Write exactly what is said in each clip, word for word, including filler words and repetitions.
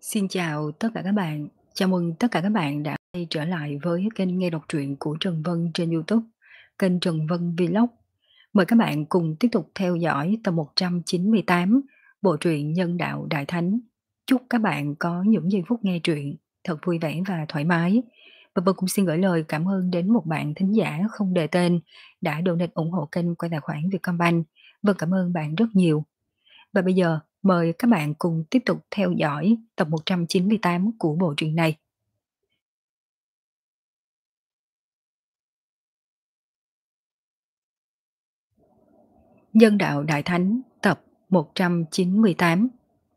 Xin chào tất cả các bạn. Chào mừng tất cả các bạn đã quay trở lại với kênh nghe đọc truyện của Trần Vân trên YouTube, kênh Trần Vân Vlog. Mời các bạn cùng tiếp tục theo dõi tập một trăm chín mươi tám bộ truyện Nhân đạo Đại Thánh. Chúc các bạn có những giây phút nghe truyện thật vui vẻ và thoải mái. Và Vân cũng xin gửi lời cảm ơn đến một bạn thính giả không đề tên đã donate ủng hộ kênh qua tài khoản Vietcombank. Vân cảm ơn bạn rất nhiều. Và bây giờ mời các bạn cùng tiếp tục theo dõi tập một trăm chín mươi tám của bộ truyện này. Nhân đạo Đại Thánh tập một trăm chín mươi tám.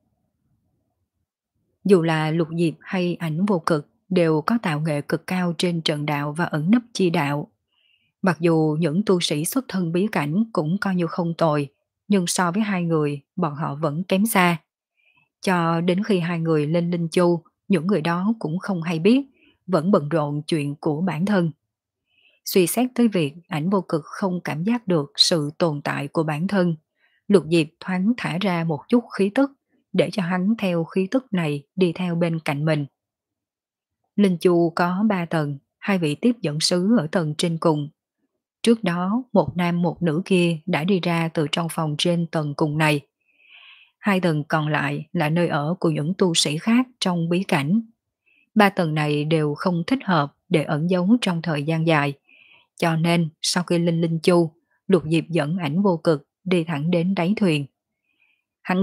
Dù là Lục Diệp hay Ảnh Vô Cực đều có tạo nghệ cực cao trên trận đạo và ẩn nấp chi đạo. Mặc dù những tu sĩ xuất thân bí cảnh cũng coi như không tồi, nhưng so với hai người, bọn họ vẫn kém xa. Cho đến khi hai người lên Linh Châu, những người đó cũng không hay biết, vẫn bận rộn chuyện của bản thân. Suy xét tới việc Ảnh Vô Cực không cảm giác được sự tồn tại của bản thân, Lục Diệp thoáng thả ra một chút khí tức để cho hắn theo khí tức này đi theo bên cạnh mình. Linh Chu có ba tầng, hai vị tiếp dẫn sứ ở tầng trên cùng. Trước đó, một nam một nữ kia đã đi ra từ trong phòng trên tầng cùng này. Hai tầng còn lại là nơi ở của những tu sĩ khác trong bí cảnh. Ba tầng này đều không thích hợp để ẩn giấu trong thời gian dài. Cho nên sau khi lên Linh Chu, Lục Diệp dẫn Ảnh Vô Cực đi thẳng đến đáy thuyền. Hắn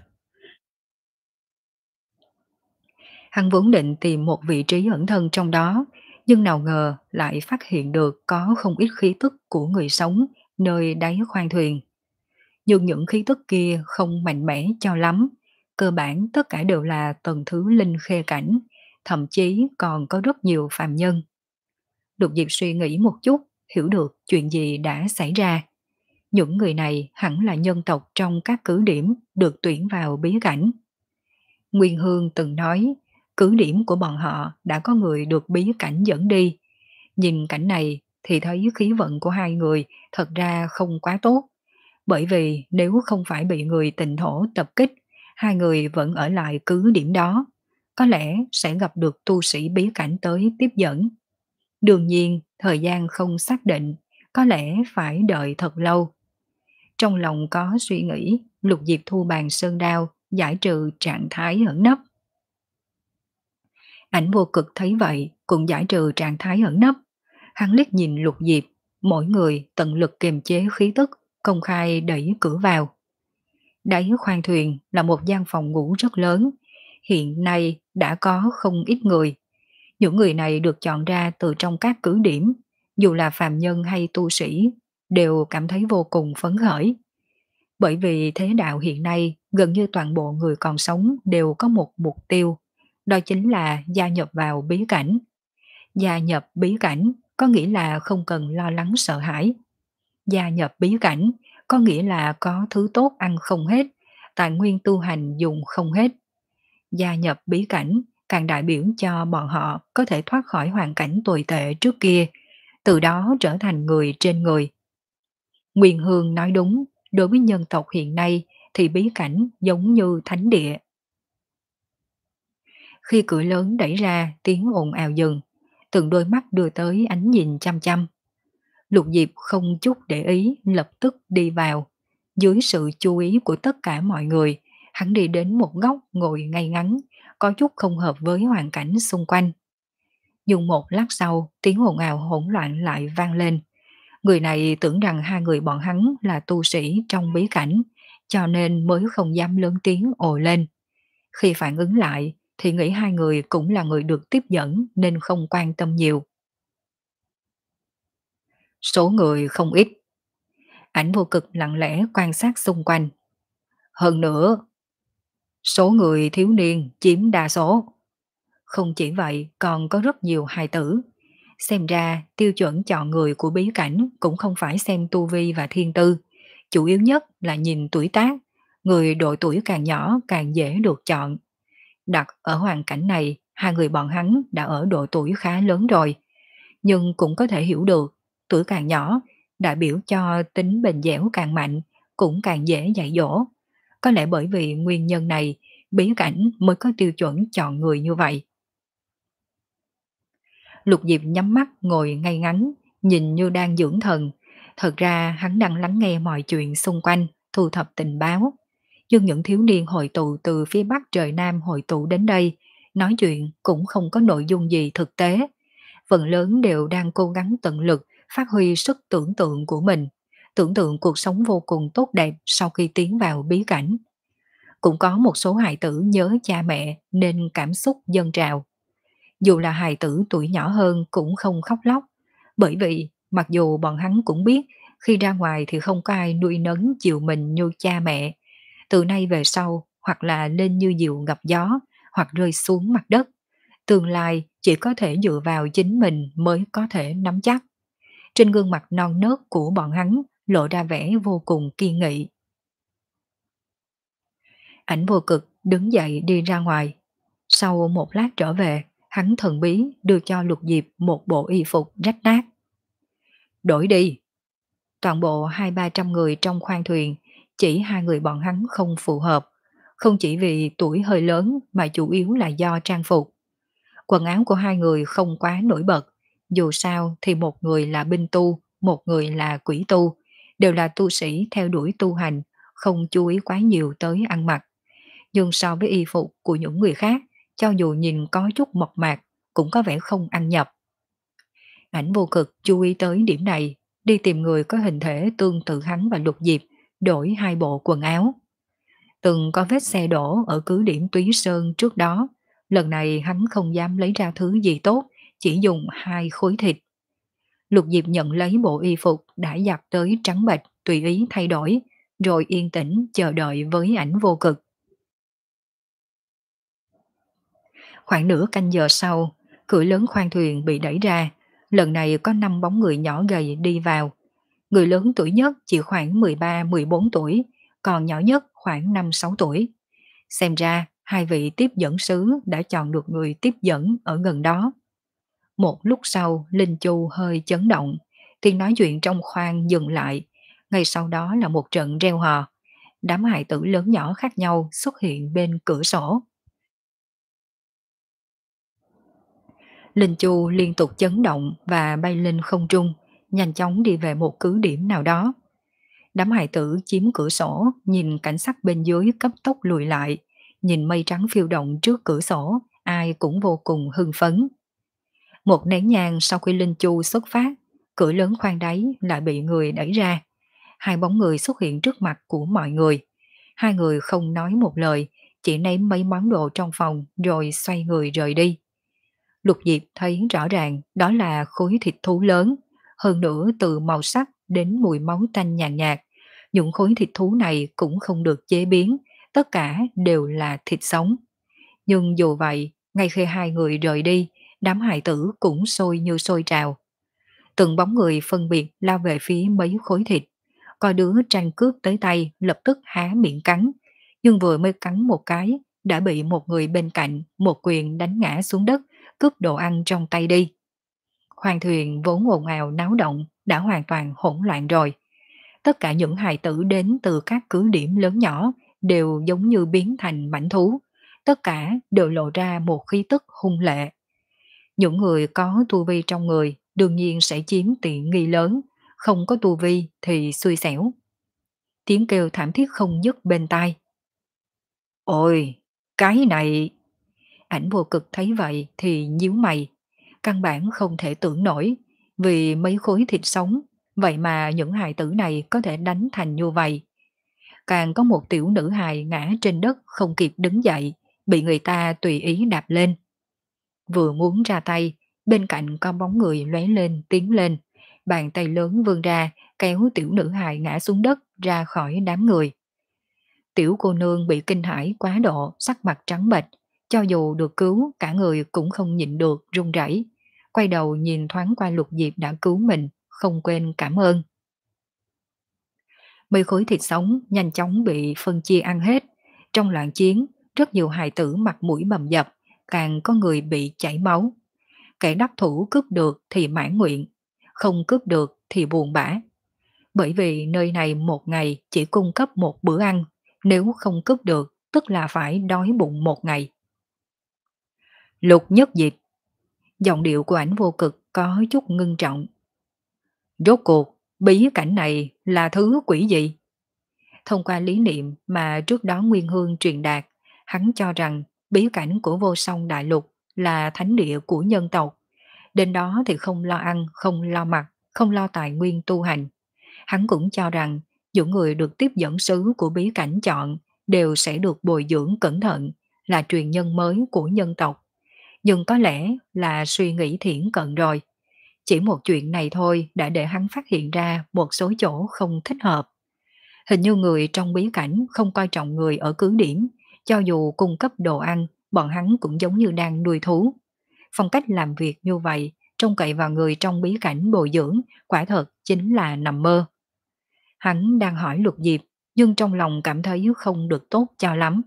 hắn vốn định tìm một vị trí ẩn thân trong đó, nhưng nào ngờ lại phát hiện được có không ít khí tức của người sống nơi đáy khoang thuyền. Nhưng những khí tức kia không mạnh mẽ cho lắm, cơ bản tất cả đều là tầng thứ linh khê cảnh, thậm chí còn có rất nhiều phàm nhân. Lục Diệp suy nghĩ một chút, hiểu được chuyện gì đã xảy ra. Những người này hẳn là nhân tộc trong các cứ điểm được tuyển vào bí cảnh. Nguyên Hương từng nói, cứ điểm của bọn họ đã có người được bí cảnh dẫn đi. Nhìn cảnh này thì thấy khí vận của hai người thật ra không quá tốt. Bởi vì nếu không phải bị người Tịnh Thổ tập kích, hai người vẫn ở lại cứ điểm đó. Có lẽ sẽ gặp được tu sĩ bí cảnh tới tiếp dẫn. Đương nhiên, thời gian không xác định, có lẽ phải đợi thật lâu. Trong lòng có suy nghĩ, Lục Diệp thu bàn sơn đao, giải trừ trạng thái ẩn nấp. Ảnh Vô Cực thấy vậy, cũng giải trừ trạng thái ẩn nấp. Hắn liếc nhìn Lục Diệp, mỗi người tận lực kiềm chế khí tức, công khai đẩy cửa vào. Đáy khoang thuyền là một gian phòng ngủ rất lớn, hiện nay đã có không ít người. Những người này được chọn ra từ trong các cứ điểm, dù là phàm nhân hay tu sĩ, đều cảm thấy vô cùng phấn khởi. Bởi vì thế đạo hiện nay gần như toàn bộ người còn sống đều có một mục tiêu, đó chính là gia nhập vào bí cảnh. Gia nhập bí cảnh có nghĩa là không cần lo lắng sợ hãi. Gia nhập bí cảnh có nghĩa là có thứ tốt ăn không hết, tài nguyên tu hành dùng không hết. Gia nhập bí cảnh càng đại biểu cho bọn họ có thể thoát khỏi hoàn cảnh tồi tệ trước kia, từ đó trở thành người trên người. Nguyên Hương nói đúng, đối với nhân tộc hiện nay thì bí cảnh giống như thánh địa. Khi cửa lớn đẩy ra, tiếng ồn ào dừng, từng đôi mắt đưa tới ánh nhìn chăm chăm. Lục Diệp không chút để ý, lập tức đi vào. Dưới sự chú ý của tất cả mọi người, hắn đi đến một góc ngồi ngay ngắn, có chút không hợp với hoàn cảnh xung quanh. Nhưng một lát sau, tiếng ồn ào hỗn loạn lại vang lên. Người này tưởng rằng hai người bọn hắn là tu sĩ trong bí cảnh, cho nên mới không dám lớn tiếng ồ lên. Khi phản ứng lại, thì nghĩ hai người cũng là người được tiếp dẫn nên không quan tâm nhiều. Số người không ít. Ảnh Vô Cực lặng lẽ quan sát xung quanh. Hơn nữa, số người thiếu niên chiếm đa số. Không chỉ vậy, còn có rất nhiều hài tử. Xem ra, tiêu chuẩn chọn người của bí cảnh cũng không phải xem tu vi và thiên tư. Chủ yếu nhất là nhìn tuổi tác, người độ tuổi càng nhỏ càng dễ được chọn. Đặt ở hoàn cảnh này, hai người bọn hắn đã ở độ tuổi khá lớn rồi. Nhưng cũng có thể hiểu được, tuổi càng nhỏ, đại biểu cho tính bền dẻo càng mạnh, cũng càng dễ dạy dỗ. Có lẽ bởi vì nguyên nhân này bí cảnh mới có tiêu chuẩn chọn người như vậy. Lục Diệp nhắm mắt ngồi ngay ngắn, nhìn như đang dưỡng thần. Thật ra hắn đang lắng nghe mọi chuyện xung quanh, thu thập tình báo. Nhưng những thiếu niên hội tụ từ phía bắc trời Nam hội tụ đến đây, nói chuyện cũng không có nội dung gì thực tế. Phần lớn đều đang cố gắng tận lực phát huy sức tưởng tượng của mình, tưởng tượng cuộc sống vô cùng tốt đẹp sau khi tiến vào bí cảnh. Cũng có một số hài tử nhớ cha mẹ nên cảm xúc dâng trào. Dù là hài tử tuổi nhỏ hơn cũng không khóc lóc, bởi vì mặc dù bọn hắn cũng biết khi ra ngoài thì không có ai nuôi nấng chiều mình như cha mẹ, từ nay về sau hoặc là lên như diều gặp gió, hoặc rơi xuống mặt đất. Tương lai chỉ có thể dựa vào chính mình mới có thể nắm chắc. Trên gương mặt non nớt của bọn hắn lộ ra vẻ vô cùng kiên nghị. Ảnh Vô Cực đứng dậy đi ra ngoài. Sau một lát trở về, hắn thần bí đưa cho Lục Diệp một bộ y phục rách nát. Đổi đi. Toàn bộ hai ba trăm người trong khoang thuyền, chỉ hai người bọn hắn không phù hợp. Không chỉ vì tuổi hơi lớn mà chủ yếu là do trang phục. Quần áo của hai người không quá nổi bật. Dù sao thì một người là binh tu, một người là quỷ tu. Đều là tu sĩ theo đuổi tu hành, không chú ý quá nhiều tới ăn mặc. Nhưng so với y phục của những người khác, cho dù nhìn có chút mộc mạc, cũng có vẻ không ăn nhập. Ảnh Vô Cực chú ý tới điểm này, đi tìm người có hình thể tương tự hắn và Lục Diệp, đổi hai bộ quần áo. Từng có vết xe đổ ở cứ điểm Túy Sơn trước đó, lần này hắn không dám lấy ra thứ gì tốt, chỉ dùng hai khối thịt. Lục Diệp nhận lấy bộ y phục đã giặt tới trắng bệch, tùy ý thay đổi, rồi yên tĩnh chờ đợi với Ảnh Vô Cực. Khoảng nửa canh giờ sau, cửa lớn khoang thuyền bị đẩy ra, lần này có năm bóng người nhỏ gầy đi vào. Người lớn tuổi nhất chỉ khoảng mười ba mười bốn tuổi, còn nhỏ nhất khoảng năm sáu tuổi. Xem ra, hai vị tiếp dẫn sứ đã chọn được người tiếp dẫn ở gần đó. Một lúc sau, Linh Chu hơi chấn động, tiếng nói chuyện trong khoang dừng lại. Ngay sau đó là một trận reo hò. Đám hài tử lớn nhỏ khác nhau xuất hiện bên cửa sổ. Linh Chu liên tục chấn động và bay lên không trung, nhanh chóng đi về một cứ điểm nào đó. Đám hài tử chiếm cửa sổ, nhìn cảnh sắc bên dưới cấp tốc lùi lại, nhìn mây trắng phiêu động trước cửa sổ, ai cũng vô cùng hưng phấn. Một nén nhang sau khi Linh Chu xuất phát, cửa lớn khoang đáy lại bị người đẩy ra. Hai bóng người xuất hiện trước mặt của mọi người. Hai người không nói một lời, chỉ ném mấy món đồ trong phòng rồi xoay người rời đi. Lục Diệp thấy rõ ràng đó là khối thịt thú lớn, hơn nữa từ màu sắc đến mùi máu tanh nhàn nhạt, nhạt. Những khối thịt thú này cũng không được chế biến, tất cả đều là thịt sống. Nhưng dù vậy, ngay khi hai người rời đi, đám hài tử cũng sôi như sôi trào. Từng bóng người phân biệt lao về phía mấy khối thịt. Coi đứa tranh cướp tới tay lập tức há miệng cắn, nhưng vừa mới cắn một cái đã bị một người bên cạnh một quyền đánh ngã xuống đất, cướp đồ ăn trong tay đi. Khoang thuyền vốn ồn ào náo động đã hoàn toàn hỗn loạn rồi. Tất cả những hài tử đến từ các cứ điểm lớn nhỏ đều giống như biến thành mãnh thú. Tất cả đều lộ ra một khí tức hung lệ. Những người có tu vi trong người đương nhiên sẽ chiếm tiện nghi lớn, không có tu vi thì xui xẻo. Tiếng kêu thảm thiết không dứt bên tai. Ôi, cái này... Ảnh Vô Cực thấy vậy thì nhíu mày. Căn bản không thể tưởng nổi, vì mấy khối thịt sống, vậy mà những hài tử này có thể đánh thành như vậy. Càng có một tiểu nữ hài ngã trên đất không kịp đứng dậy, bị người ta tùy ý đạp lên. Vừa muốn ra tay, bên cạnh có bóng người lóe lên tiến lên, bàn tay lớn vươn ra kéo tiểu nữ hài ngã xuống đất ra khỏi đám người. Tiểu cô nương bị kinh hãi quá độ, sắc mặt trắng bệch, cho dù được cứu cả người cũng không nhịn được run rẩy, quay đầu nhìn thoáng qua Lục Diệp đã cứu mình, không quên cảm ơn. Mấy khối thịt sống nhanh chóng bị phân chia ăn hết. Trong loạn chiến, rất nhiều hài tử mặt mũi bầm dập, càng có người bị chảy máu. Kẻ đắc thủ cướp được thì mãn nguyện, không cướp được thì buồn bã. Bởi vì nơi này một ngày chỉ cung cấp một bữa ăn, nếu không cướp được tức là phải đói bụng một ngày. Lục Nhất Diệp, giọng điệu của ảnh vô cực có chút ngưng trọng. Rốt cuộc, bí cảnh này là thứ quỷ gì? Thông qua lý niệm mà trước đó Nguyên Hương truyền đạt, hắn cho rằng bí cảnh của vô song đại lục là thánh địa của nhân tộc. Đến đó thì không lo ăn, không lo mặc, không lo tài nguyên tu hành. Hắn cũng cho rằng những người được tiếp dẫn sứ của bí cảnh chọn đều sẽ được bồi dưỡng cẩn thận, là truyền nhân mới của nhân tộc. Nhưng có lẽ là suy nghĩ thiển cận rồi. Chỉ một chuyện này thôi đã để hắn phát hiện ra một số chỗ không thích hợp. Hình như người trong bí cảnh không coi trọng người ở cứ điểm, cho dù cung cấp đồ ăn, bọn hắn cũng giống như đang nuôi thú. Phong cách làm việc như vậy, trông cậy vào người trong bí cảnh bồi dưỡng, quả thật chính là nằm mơ. Hắn đang hỏi Lục Diệp, nhưng trong lòng cảm thấy không được tốt cho lắm.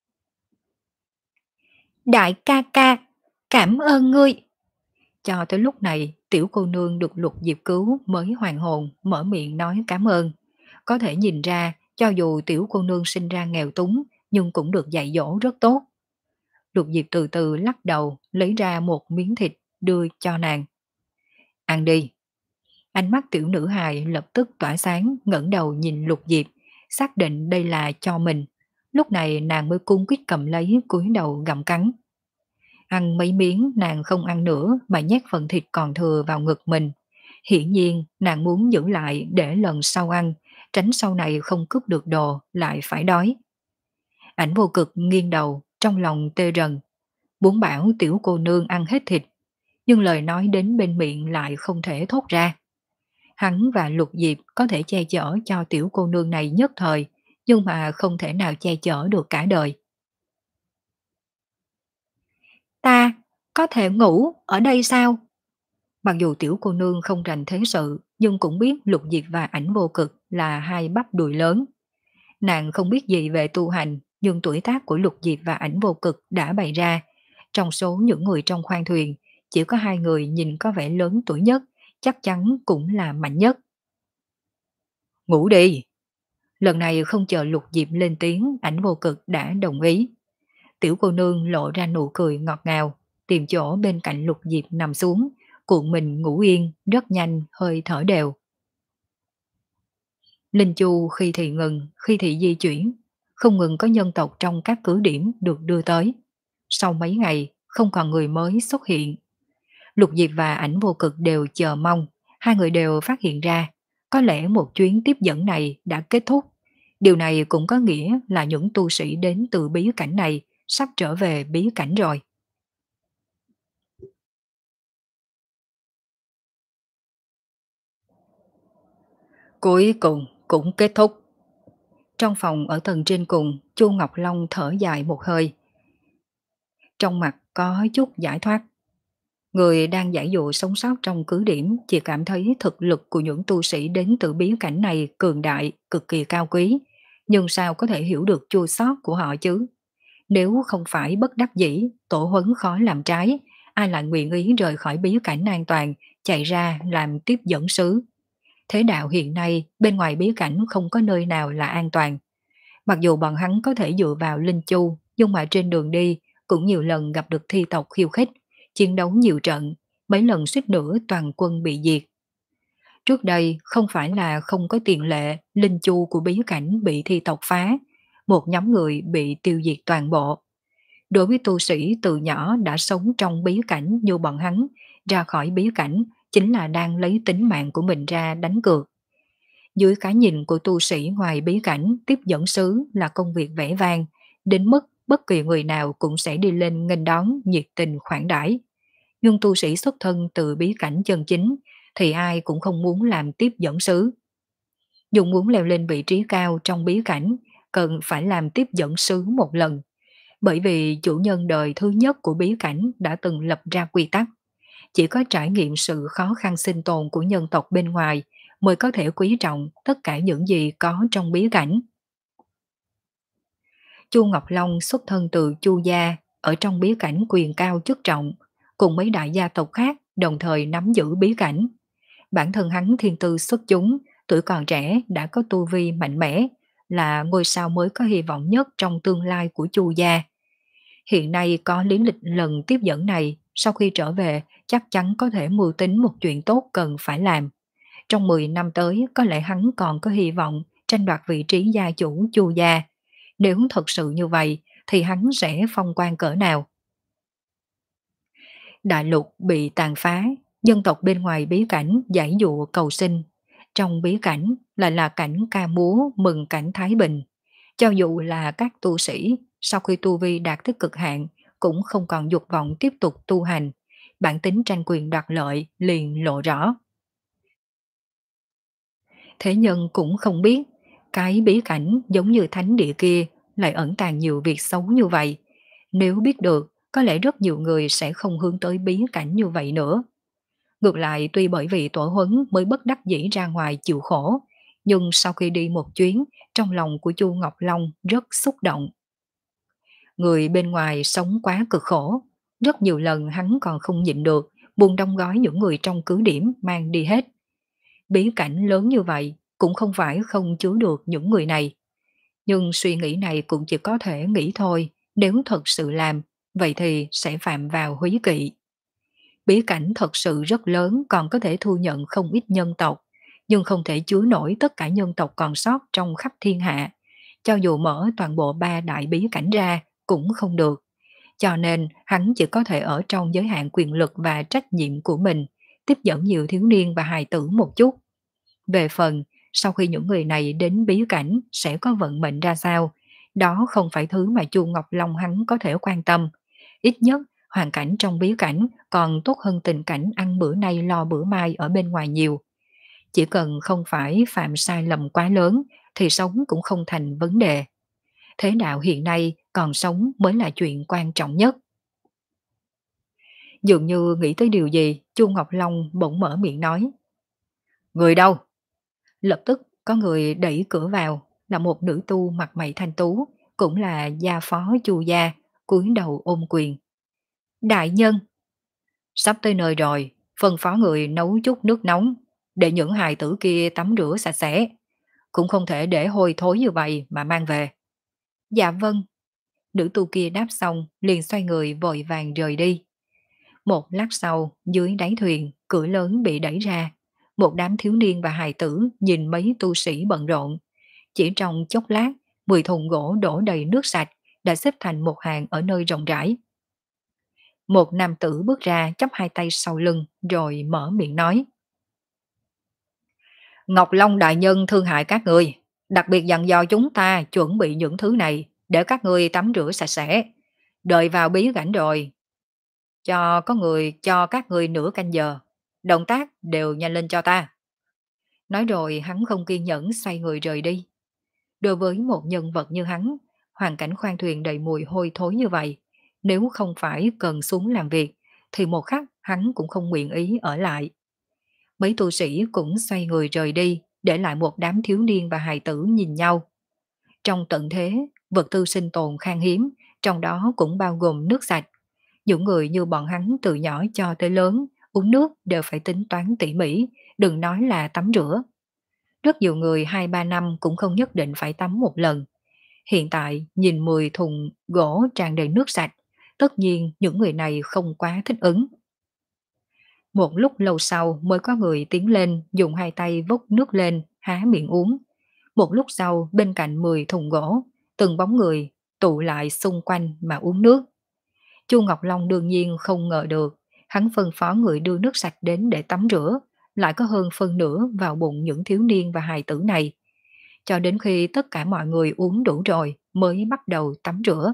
Đại ca ca, cảm ơn ngươi. Cho tới lúc này, tiểu cô nương được Lục Diệp cứu mới hoàn hồn, mở miệng nói cảm ơn. Có thể nhìn ra, cho dù tiểu cô nương sinh ra nghèo túng, nhưng cũng được dạy dỗ rất tốt. Lục Diệp từ từ lắc đầu, lấy ra một miếng thịt, đưa cho nàng. Ăn đi. Ánh mắt tiểu nữ hài lập tức tỏa sáng, ngẩng đầu nhìn Lục Diệp, xác định đây là cho mình. Lúc này nàng mới cung quyết cầm lấy, cúi đầu gặm cắn. Ăn mấy miếng nàng không ăn nữa mà nhét phần thịt còn thừa vào ngực mình. Hiển nhiên nàng muốn giữ lại để lần sau ăn, tránh sau này không cướp được đồ lại phải đói. Ảnh vô cực nghiêng đầu, trong lòng tê rần. Muốn bảo tiểu cô nương ăn hết thịt, nhưng lời nói đến bên miệng lại không thể thốt ra. Hắn và Lục Diệp có thể che chở cho tiểu cô nương này nhất thời, nhưng mà không thể nào che chở được cả đời. Ta có thể ngủ ở đây sao? Mặc dù tiểu cô nương không rành thế sự, nhưng cũng biết Lục Diệp và Ảnh vô cực là hai bắp đùi lớn. Nàng không biết gì về tu hành, nhưng tuổi tác của Lục Diệp và Ảnh vô cực đã bày ra. Trong số những người trong khoang thuyền, chỉ có hai người nhìn có vẻ lớn tuổi nhất, chắc chắn cũng là mạnh nhất. Ngủ đi! Lần này không chờ Lục Diệp lên tiếng, Ảnh vô cực đã đồng ý. Tiểu cô nương lộ ra nụ cười ngọt ngào, tìm chỗ bên cạnh Lục Diệp nằm xuống, cuộn mình ngủ yên, rất nhanh, hơi thở đều. Linh Chu khi thì ngừng, khi thì di chuyển, không ngừng có nhân tộc trong các cứ điểm được đưa tới. Sau mấy ngày, không còn người mới xuất hiện. Lục Diệp và Ảnh vô cực đều chờ mong, hai người đều phát hiện ra, có lẽ một chuyến tiếp dẫn này đã kết thúc. Điều này cũng có nghĩa là những tu sĩ đến từ bí cảnh này sắp trở về bí cảnh rồi. Cuối cùng cũng kết thúc. Trong phòng ở tầng trên cùng, Chu Ngọc Long thở dài một hơi. Trong mặt có chút giải thoát. Người đang giải dụ sống sót trong cứ điểm chỉ cảm thấy thực lực của những tu sĩ đến từ bí cảnh này cường đại, cực kỳ cao quý. Nhưng sao có thể hiểu được chua xót của họ chứ? Nếu không phải bất đắc dĩ, tổ huấn khó làm trái, ai lại nguyện ý rời khỏi bí cảnh an toàn, chạy ra làm tiếp dẫn sứ? Thế đạo hiện nay, bên ngoài bí cảnh không có nơi nào là an toàn. Mặc dù bọn hắn có thể dựa vào Linh Chu, nhưng mà trên đường đi cũng nhiều lần gặp được thi tộc khiêu khích, chiến đấu nhiều trận, mấy lần suýt nữa toàn quân bị diệt. Trước đây không phải là không có tiền lệ Linh Chu của bí cảnh bị thi tộc phá, một nhóm người bị tiêu diệt toàn bộ. Đối với tu sĩ từ nhỏ đã sống trong bí cảnh như bọn hắn, ra khỏi bí cảnh chính là đang lấy tính mạng của mình ra đánh cược. Dưới cái nhìn của tu sĩ ngoài bí cảnh, tiếp dẫn sứ là công việc vẻ vang, đến mức bất kỳ người nào cũng sẽ đi lên nghênh đón nhiệt tình khoản đãi. Nhưng tu sĩ xuất thân từ bí cảnh chân chính thì ai cũng không muốn làm tiếp dẫn sứ. Dù muốn leo lên vị trí cao trong bí cảnh, cần phải làm tiếp dẫn sứ một lần. Bởi vì chủ nhân đời thứ nhất của bí cảnh đã từng lập ra quy tắc. Chỉ có trải nghiệm sự khó khăn sinh tồn của nhân tộc bên ngoài mới có thể quý trọng tất cả những gì có trong bí cảnh. Chu Ngọc Long xuất thân từ Chu gia, ở trong bí cảnh quyền cao chức trọng, cùng mấy đại gia tộc khác đồng thời nắm giữ bí cảnh. Bản thân hắn thiên tư xuất chúng, tuổi còn trẻ đã có tu vi mạnh mẽ, là ngôi sao mới có hy vọng nhất trong tương lai của Chu gia. Hiện nay có lý lịch lần tiếp dẫn này, sau khi trở về chắc chắn có thể mưu tính một chuyện tốt cần phải làm. Trong mười năm tới có lẽ hắn còn có hy vọng tranh đoạt vị trí gia chủ Chu gia. Nếu thật sự như vậy thì hắn sẽ phong quan cỡ nào? Đại lục bị tàn phá, dân tộc bên ngoài bí cảnh giải dụa cầu sinh. Trong bí cảnh lại là cảnh ca múa mừng cảnh Thái Bình. Cho dù là các tu sĩ, sau khi tu vi đạt tới cực hạn, cũng không còn dục vọng tiếp tục tu hành. Bản tính tranh quyền đoạt lợi liền lộ rõ. Thế nhân cũng không biết, cái bí cảnh giống như thánh địa kia lại ẩn tàng nhiều việc xấu như vậy. Nếu biết được, có lẽ rất nhiều người sẽ không hướng tới bí cảnh như vậy nữa. Ngược lại tuy bởi vì tổ huấn mới bất đắc dĩ ra ngoài chịu khổ, nhưng sau khi đi một chuyến, trong lòng của Chu Ngọc Long rất xúc động. Người bên ngoài sống quá cực khổ, rất nhiều lần hắn còn không nhịn được, buông đóng gói những người trong cứ điểm mang đi hết. Bí cảnh lớn như vậy cũng không phải không chứa được những người này. Nhưng suy nghĩ này cũng chỉ có thể nghĩ thôi, nếu thật sự làm, vậy thì sẽ phạm vào húy kỵ. Bí cảnh thật sự rất lớn còn có thể thu nhận không ít nhân tộc, nhưng không thể chứa nổi tất cả nhân tộc còn sót trong khắp thiên hạ. Cho dù mở toàn bộ ba đại bí cảnh ra cũng không được. Cho nên hắn chỉ có thể ở trong giới hạn quyền lực và trách nhiệm của mình, tiếp dẫn nhiều thiếu niên và hài tử một chút. Về phần, sau khi những người này đến bí cảnh sẽ có vận mệnh ra sao, đó không phải thứ mà Chu Ngọc Long hắn có thể quan tâm. Ít nhất, hoàn cảnh trong bí cảnh còn tốt hơn tình cảnh ăn bữa nay lo bữa mai ở bên ngoài nhiều. Chỉ cần không phải phạm sai lầm quá lớn thì sống cũng không thành vấn đề. Thế đạo hiện nay còn sống mới là chuyện quan trọng nhất. Dường như nghĩ tới điều gì, Chu Ngọc Long bỗng mở miệng nói. Người đâu? Lập tức có người đẩy cửa vào, là một nữ tu mặt mày thanh tú, cũng là gia phó Chu gia, cúi đầu ôm quyền. Đại nhân, sắp tới nơi rồi, phân phó người nấu chút nước nóng, để những hài tử kia tắm rửa sạch sẽ. Cũng không thể để hôi thối như vậy mà mang về. Dạ vâng. Nữ tu kia đáp xong, liền xoay người vội vàng rời đi. Một lát sau, dưới đáy thuyền, cửa lớn bị đẩy ra. Một đám thiếu niên và hài tử nhìn mấy tu sĩ bận rộn. Chỉ trong chốc lát, mười thùng gỗ đổ đầy nước sạch đã xếp thành một hàng ở nơi rộng rãi. Một nam tử bước ra chắp hai tay sau lưng rồi mở miệng nói. Ngọc Long đại nhân thương hại các người, đặc biệt dặn dò chúng ta chuẩn bị những thứ này để các người tắm rửa sạch sẽ. Đợi vào bí cảnh rồi, cho có người cho các người nửa canh giờ, động tác đều nhanh lên cho ta. Nói rồi hắn không kiên nhẫn xoay người rời đi. Đối với một nhân vật như hắn, hoàn cảnh khoang thuyền đầy mùi hôi thối như vậy, nếu không phải cần xuống làm việc, thì một khắc hắn cũng không nguyện ý ở lại. Mấy tu sĩ cũng xoay người rời đi, để lại một đám thiếu niên và hài tử nhìn nhau. Trong tận thế, vật tư sinh tồn khan hiếm, trong đó cũng bao gồm nước sạch. Những người như bọn hắn từ nhỏ cho tới lớn, uống nước đều phải tính toán tỉ mỉ, đừng nói là tắm rửa. Rất nhiều người hai ba năm cũng không nhất định phải tắm một lần. Hiện tại nhìn mười thùng gỗ tràn đầy nước sạch, tất nhiên những người này không quá thích ứng. Một lúc lâu sau mới có người tiến lên dùng hai tay vốc nước lên, há miệng uống. Một lúc sau bên cạnh mười thùng gỗ, từng bóng người tụ lại xung quanh mà uống nước. Chu Ngọc Long đương nhiên không ngờ được, hắn phân phó người đưa nước sạch đến để tắm rửa, lại có hơn phân nửa vào bụng những thiếu niên và hài tử này. Cho đến khi tất cả mọi người uống đủ rồi mới bắt đầu tắm rửa.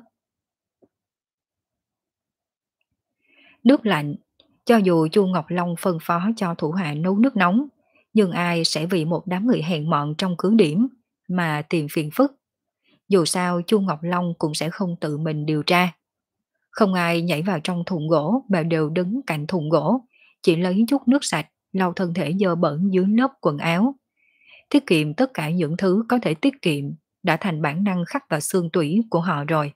Nước lạnh, cho dù Chu Ngọc Long phân phó cho thủ hạ nấu nước nóng, nhưng ai sẽ vì một đám người hèn mọn trong cứ điểm mà tìm phiền phức. Dù sao Chu Ngọc Long cũng sẽ không tự mình điều tra. Không ai nhảy vào trong thùng gỗ mà đều đứng cạnh thùng gỗ, chỉ lấy chút nước sạch lau thân thể dơ bẩn dưới lớp quần áo. Tiết kiệm tất cả những thứ có thể tiết kiệm đã thành bản năng khắc vào xương tủy của họ rồi.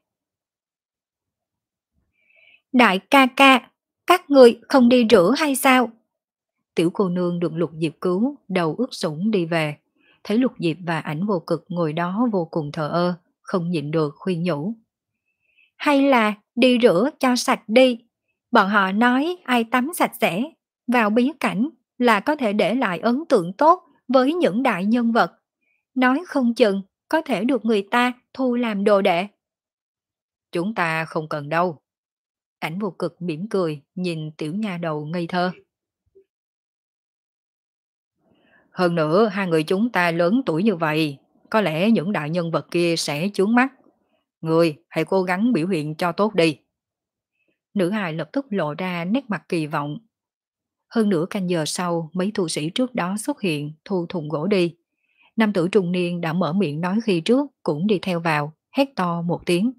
Đại ca ca, các người không đi rửa hay sao? Tiểu cô nương được Lục Diệp cứu, đầu ướt sũng đi về. Thấy Lục Diệp và Ảnh Vô Cực ngồi đó vô cùng thờ ơ, không nhịn được khuyên nhủ. Hay là đi rửa cho sạch đi. Bọn họ nói ai tắm sạch sẽ, vào bí cảnh là có thể để lại ấn tượng tốt với những đại nhân vật. Nói không chừng có thể được người ta thu làm đồ đệ. Chúng ta không cần đâu. Ảnh Vô Cực mỉm cười nhìn tiểu nha đầu ngây thơ. Hơn nữa hai người chúng ta lớn tuổi như vậy, có lẽ những đại nhân vật kia sẽ chướng mắt. Người hãy cố gắng biểu hiện cho tốt đi. Nữ hài lập tức lộ ra nét mặt kỳ vọng. Hơn nửa canh giờ sau, mấy tu sĩ trước đó xuất hiện, thu thùng gỗ đi. Nam tử trung niên đã mở miệng nói khi trước, cũng đi theo vào, hét to một tiếng.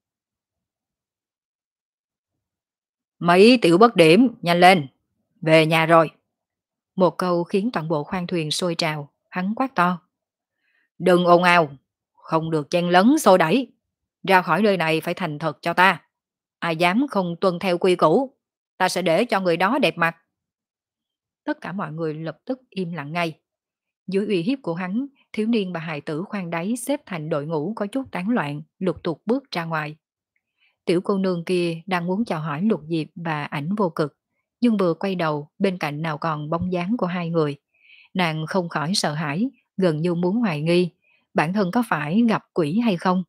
Mấy tiểu bất điểm, nhanh lên, về nhà rồi. Một câu khiến toàn bộ khoang thuyền sôi trào, hắn quát to. Đừng ồn ào, không được chen lấn xô đẩy. Ra khỏi nơi này phải thành thật cho ta. Ai dám không tuân theo quy củ, ta sẽ để cho người đó đẹp mặt. Tất cả mọi người lập tức im lặng ngay. Dưới uy hiếp của hắn, thiếu niên và hài tử khoan đáy xếp thành đội ngũ có chút tán loạn, lục tục bước ra ngoài. Tiểu cô nương kia đang muốn chào hỏi Lục Diệp và Ảnh Vô Cực, nhưng vừa quay đầu bên cạnh nào còn bóng dáng của hai người. Nàng không khỏi sợ hãi, gần như muốn hoài nghi, bản thân có phải gặp quỷ hay không?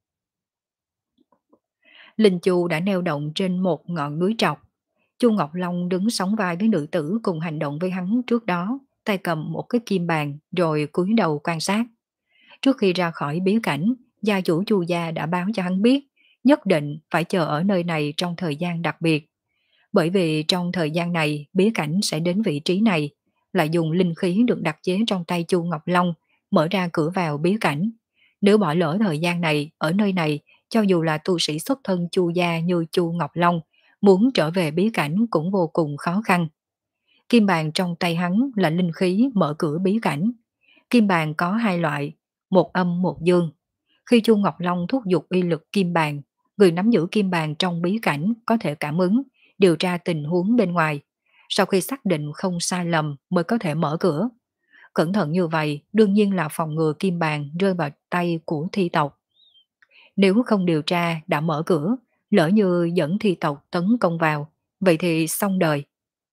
Linh Chu đã neo động trên một ngọn núi trọc. Chu Ngọc Long đứng sóng vai với nữ tử cùng hành động với hắn trước đó, tay cầm một cái kim bàn rồi cúi đầu quan sát. Trước khi ra khỏi bí cảnh, gia chủ Chu gia đã báo cho hắn biết, nhất định phải chờ ở nơi này trong thời gian đặc biệt. Bởi vì trong thời gian này, bí cảnh sẽ đến vị trí này, lại dùng linh khí được đặc chế trong tay Chu Ngọc Long, mở ra cửa vào bí cảnh. Nếu bỏ lỡ thời gian này, ở nơi này, cho dù là tu sĩ xuất thân Chu gia như Chu Ngọc Long, muốn trở về bí cảnh cũng vô cùng khó khăn. Kim bàn trong tay hắn là linh khí mở cửa bí cảnh. Kim bàn có hai loại, một âm một dương. Khi Chu Ngọc Long thúc giục uy lực kim bàn, người nắm giữ kim bàn trong bí cảnh có thể cảm ứng, điều tra tình huống bên ngoài. Sau khi xác định không sai lầm mới có thể mở cửa. Cẩn thận như vậy đương nhiên là phòng ngừa kim bàn rơi vào tay của thi tộc. Nếu không điều tra đã mở cửa, lỡ như dẫn thi tộc tấn công vào, vậy thì xong đời.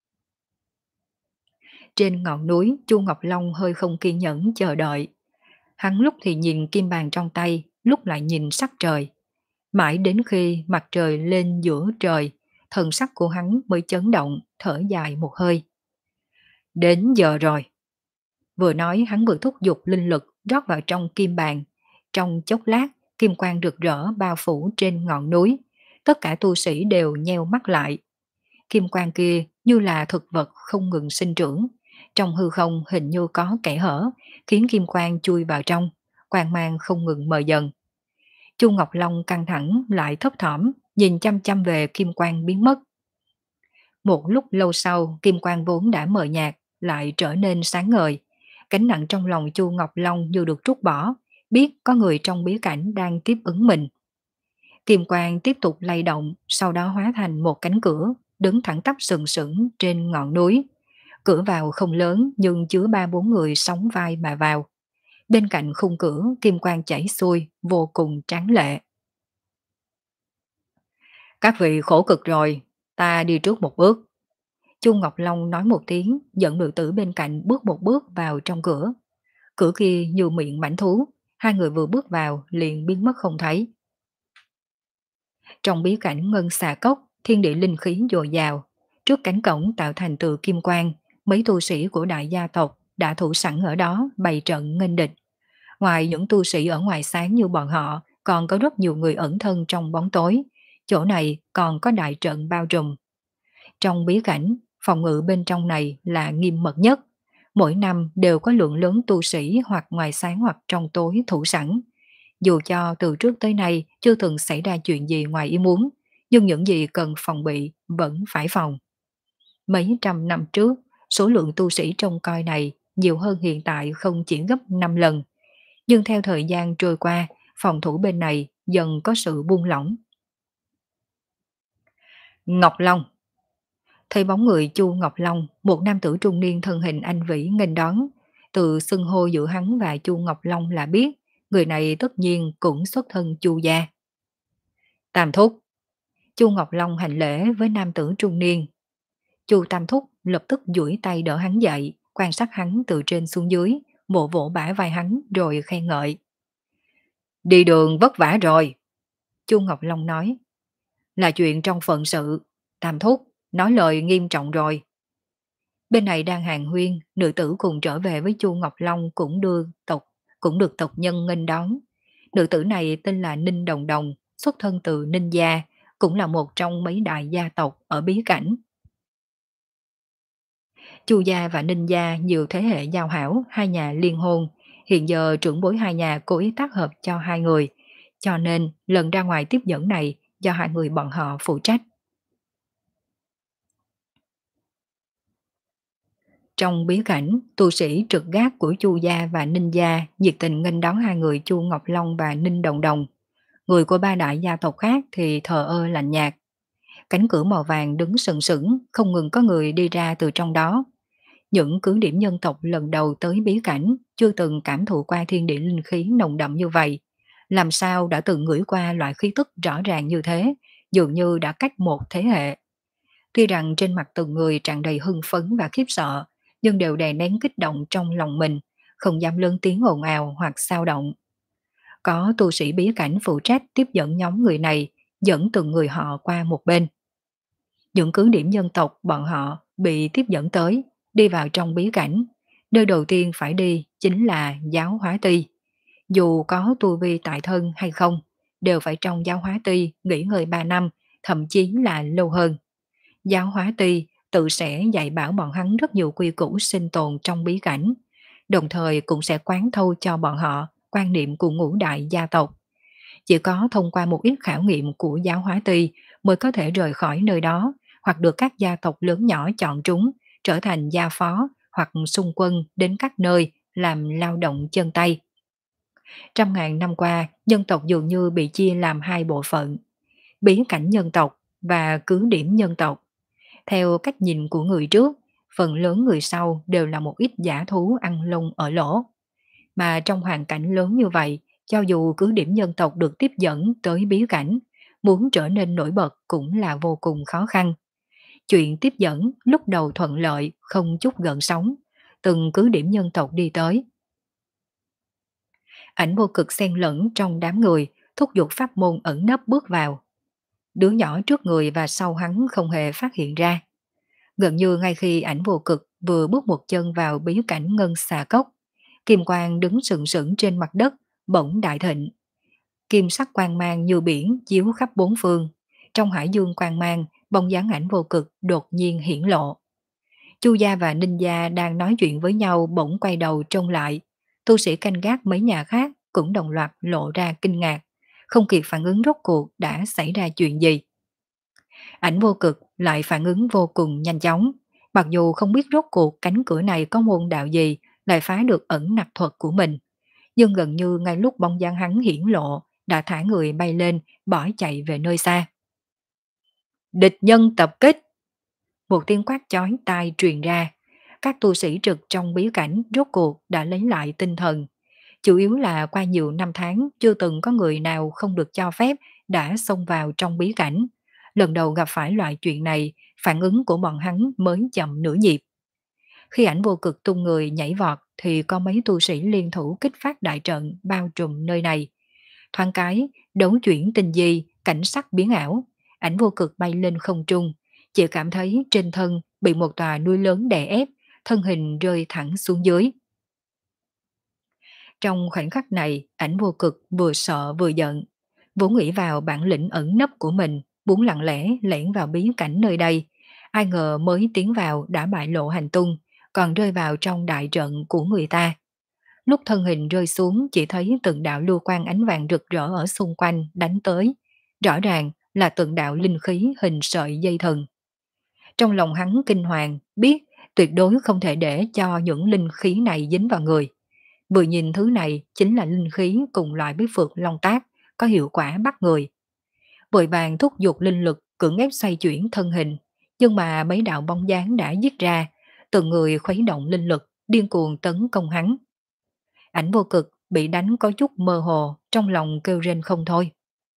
Trên ngọn núi, Chu Ngọc Long hơi không kiên nhẫn chờ đợi. Hắn lúc thì nhìn kim bàn trong tay, lúc lại nhìn sắc trời. Mãi đến khi mặt trời lên giữa trời, thần sắc của hắn mới chấn động, thở dài một hơi. Đến giờ rồi. Vừa nói hắn vừa thúc giục linh lực rót vào trong kim bàn. Trong chốc lát, kim quang rực rỡ bao phủ trên ngọn núi. Tất cả tu sĩ đều nheo mắt lại. Kim quang kia như là thực vật không ngừng sinh trưởng. Trong hư không hình như có kẽ hở, khiến kim quang chui vào trong, quang mang không ngừng mờ dần. Chu Ngọc Long căng thẳng lại thấp thỏm, nhìn chăm chăm về kim quang biến mất. Một lúc lâu sau, kim quang vốn đã mờ nhạt, lại trở nên sáng ngời. Cánh nặng trong lòng Chu Ngọc Long như được trút bỏ, biết có người trong bí cảnh đang tiếp ứng mình. Kim quang tiếp tục lay động, sau đó hóa thành một cánh cửa, đứng thẳng tắp sừng sững trên ngọn núi. Cửa vào không lớn nhưng chứa ba bốn người sóng vai mà vào. Bên cạnh khung cửa, kim quang chảy xuôi, vô cùng tráng lệ. Các vị khổ cực rồi, ta đi trước một bước. Chu Ngọc Long nói một tiếng, dẫn nữ tử bên cạnh bước một bước vào trong cửa. Cửa kia như miệng mãnh thú, hai người vừa bước vào liền biến mất không thấy. Trong bí cảnh ngân xà cốc, thiên địa linh khí dồi dào. Trước cánh cổng tạo thành từ kim quang, mấy tu sĩ của đại gia tộc đã thủ sẵn ở đó bày trận nghênh địch. Ngoài những tu sĩ ở ngoài sáng như bọn họ, còn có rất nhiều người ẩn thân trong bóng tối. Chỗ này còn có đại trận bao trùm. Trong bí cảnh, phòng ngự bên trong này là nghiêm mật nhất. Mỗi năm đều có lượng lớn tu sĩ hoặc ngoài sáng hoặc trong tối thủ sẵn. Dù cho từ trước tới nay chưa từng xảy ra chuyện gì ngoài ý muốn, nhưng những gì cần phòng bị vẫn phải phòng. Mấy trăm năm trước, số lượng tu sĩ trong coi này nhiều hơn hiện tại không chỉ gấp năm lần. Nhưng theo thời gian trôi qua, phòng thủ bên này dần có sự buông lỏng. Ngọc Long. Thấy bóng người Chu Ngọc Long, một nam tử trung niên thân hình anh vĩ nghênh đón, Từ xưng hô giữa hắn và Chu Ngọc Long là biết, người này tất nhiên cũng xuất thân Chu gia. Tam thúc. Chu Ngọc Long hành lễ với nam tử trung niên. Chu Tam thúc lập tức duỗi tay đỡ hắn dậy, quan sát hắn từ trên xuống dưới, vỗ vỗ bả vai hắn rồi khen ngợi. Đi đường vất vả rồi. Chu Ngọc Long nói. Là chuyện trong phận sự. Tam thúc, nói lời nghiêm trọng rồi. Bên này đang hàng huyên, nữ tử cùng trở về với Chu Ngọc Long cũng đưa tộc, cũng được tộc nhân nghênh đón. Nữ tử này tên là Ninh Đồng Đồng, xuất thân từ Ninh gia, cũng là một trong mấy đại gia tộc ở Bí Cảnh. Chu gia và Ninh gia nhiều thế hệ giao hảo, hai nhà liên hôn. Hiện giờ trưởng bối hai nhà cố ý tác hợp cho hai người, cho nên lần ra ngoài tiếp dẫn này do hai người bọn họ phụ trách. Trong bí cảnh, tu sĩ trực gác của Chu gia và Ninh gia nhiệt tình nghênh đón hai người Chu Ngọc Long và Ninh Đồng Đồng. Người của ba đại gia tộc khác thì thờ ơ lạnh nhạt. Cánh cửa màu vàng đứng sừng sững, không ngừng có người đi ra từ trong đó. Những cứ điểm nhân tộc lần đầu tới bí cảnh chưa từng cảm thụ qua thiên địa linh khí nồng đậm như vậy. Làm sao đã từng ngửi qua loại khí tức rõ ràng như thế, dường như đã cách một thế hệ. Tuy rằng trên mặt từng người tràn đầy hưng phấn và khiếp sợ, nhưng đều đè nén kích động trong lòng mình, không dám lớn tiếng ồn ào hoặc xao động. Có tu sĩ bí cảnh phụ trách tiếp dẫn nhóm người này, dẫn từng người họ qua một bên. Những cứ điểm dân tộc bọn họ bị tiếp dẫn tới, đi vào trong bí cảnh. Nơi đầu tiên phải đi chính là giáo hóa ti. Dù có tu vi tại thân hay không, đều phải trong giáo hóa ti nghỉ ngơi ba năm, thậm chí là lâu hơn. Giáo hóa ti tự sẽ dạy bảo bọn hắn rất nhiều quy củ sinh tồn trong bí cảnh, đồng thời cũng sẽ quán thâu cho bọn họ quan niệm của ngũ đại gia tộc. Chỉ có thông qua một ít khảo nghiệm của giáo hóa ti mới có thể rời khỏi nơi đó, hoặc được các gia tộc lớn nhỏ chọn trúng, trở thành gia phó hoặc xung quân đến các nơi làm lao động chân tay. Trăm ngàn năm qua, nhân tộc dường như bị chia làm hai bộ phận, bí cảnh nhân tộc và cứ điểm nhân tộc. Theo cách nhìn của người trước, phần lớn người sau đều là một ít giả thú ăn lông ở lỗ. Mà trong hoàn cảnh lớn như vậy, cho dù cứ điểm nhân tộc được tiếp dẫn tới bí cảnh, muốn trở nên nổi bật cũng là vô cùng khó khăn. Chuyện tiếp dẫn lúc đầu thuận lợi, không chút gợn sóng, từng cứ điểm nhân tộc đi tới. Ảnh vô cực xen lẫn trong đám người, thúc giục pháp môn ẩn nấp bước vào. Đứa nhỏ trước người và sau hắn không hề phát hiện ra. Gần như ngay khi ảnh vô cực vừa bước một chân vào bí cảnh ngân xà cốc, kim quang đứng sừng sững trên mặt đất, bỗng đại thịnh. Kim sắc quang mang như biển chiếu khắp bốn phương. Trong hải dương quang mang, bóng dáng ảnh vô cực đột nhiên hiển lộ. Chu gia và Ninh gia đang nói chuyện với nhau bỗng quay đầu trông lại. Tu sĩ canh gác mấy nhà khác cũng đồng loạt lộ ra kinh ngạc, không kịp phản ứng rốt cuộc đã xảy ra chuyện gì. Ảnh vô cực lại phản ứng vô cùng nhanh chóng, mặc dù không biết rốt cuộc cánh cửa này có môn đạo gì lại phá được ẩn nặc thuật của mình, nhưng gần như ngay lúc bóng dáng hắn hiển lộ, đã thả người bay lên, bỏ chạy về nơi xa. Địch nhân tập kích! Một tiếng quát chói tai truyền ra, các tu sĩ trực trong bí cảnh rốt cuộc đã lấy lại tinh thần. Chủ yếu là qua nhiều năm tháng chưa từng có người nào không được cho phép đã xông vào trong bí cảnh. Lần đầu gặp phải loại chuyện này, phản ứng của bọn hắn mới chậm nửa nhịp. Khi ảnh vô cực tung người nhảy vọt thì có mấy tu sĩ liên thủ kích phát đại trận bao trùm nơi này. Thoáng cái, đấu chuyển tinh di, cảnh sắc biến ảo, ảnh vô cực bay lên không trung, chỉ cảm thấy trên thân bị một tòa núi lớn đè ép, thân hình rơi thẳng xuống dưới. Trong khoảnh khắc này, ảnh vô cực vừa sợ vừa giận, vốn nghĩ vào bản lĩnh ẩn nấp của mình, muốn lặng lẽ lẻn vào bí cảnh nơi đây. Ai ngờ mới tiến vào đã bại lộ hành tung, còn rơi vào trong đại trận của người ta. Lúc thân hình rơi xuống chỉ thấy từng đạo lưu quang ánh vàng rực rỡ ở xung quanh đánh tới. Rõ ràng là từng đạo linh khí hình sợi dây thần. Trong lòng hắn kinh hoàng, biết tuyệt đối không thể để cho những linh khí này dính vào người. Vừa nhìn thứ này chính là linh khí cùng loại với phượng long tác, có hiệu quả bắt người. Vội vàng thúc giục linh lực cưỡng ép xoay chuyển thân hình, nhưng mà mấy đạo bóng dáng đã giết ra, từng người khuấy động linh lực, điên cuồng tấn công hắn. Ảnh vô cực bị đánh có chút mơ hồ, trong lòng kêu rên không thôi.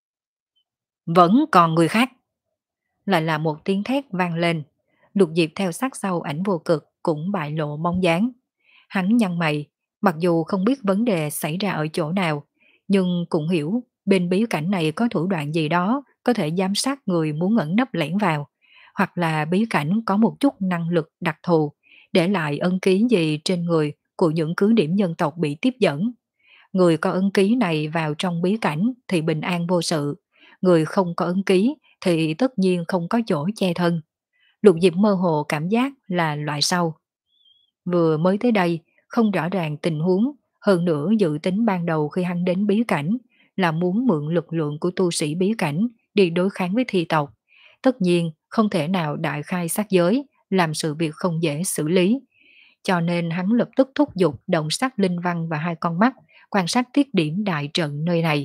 Vẫn còn người khác. Lại là một tiếng thét vang lên. Lục Diệp theo sát sau ảnh vô cực cũng bại lộ bóng dáng. Hắn nhăn mày, mặc dù không biết vấn đề xảy ra ở chỗ nào, nhưng cũng hiểu bên bí cảnh này có thủ đoạn gì đó có thể giám sát người muốn ẩn nấp lẻn vào, hoặc là bí cảnh có một chút năng lực đặc thù, để lại ân ký gì trên người của những cứ điểm nhân tộc bị tiếp dẫn. Người có ấn ký này vào trong bí cảnh thì bình an vô sự, người không có ấn ký thì tất nhiên không có chỗ che thân. Lục Diệp mơ hồ cảm giác là loại sau. Vừa mới tới đây, không rõ ràng tình huống, hơn nữa dự tính ban đầu khi hắn đến bí cảnh là muốn mượn lực lượng của tu sĩ bí cảnh đi đối kháng với thi tộc. Tất nhiên không thể nào đại khai sát giới, làm sự việc không dễ xử lý. Cho nên hắn lập tức thúc giục động sát linh văn và hai con mắt, quan sát tiết điểm đại trận nơi này.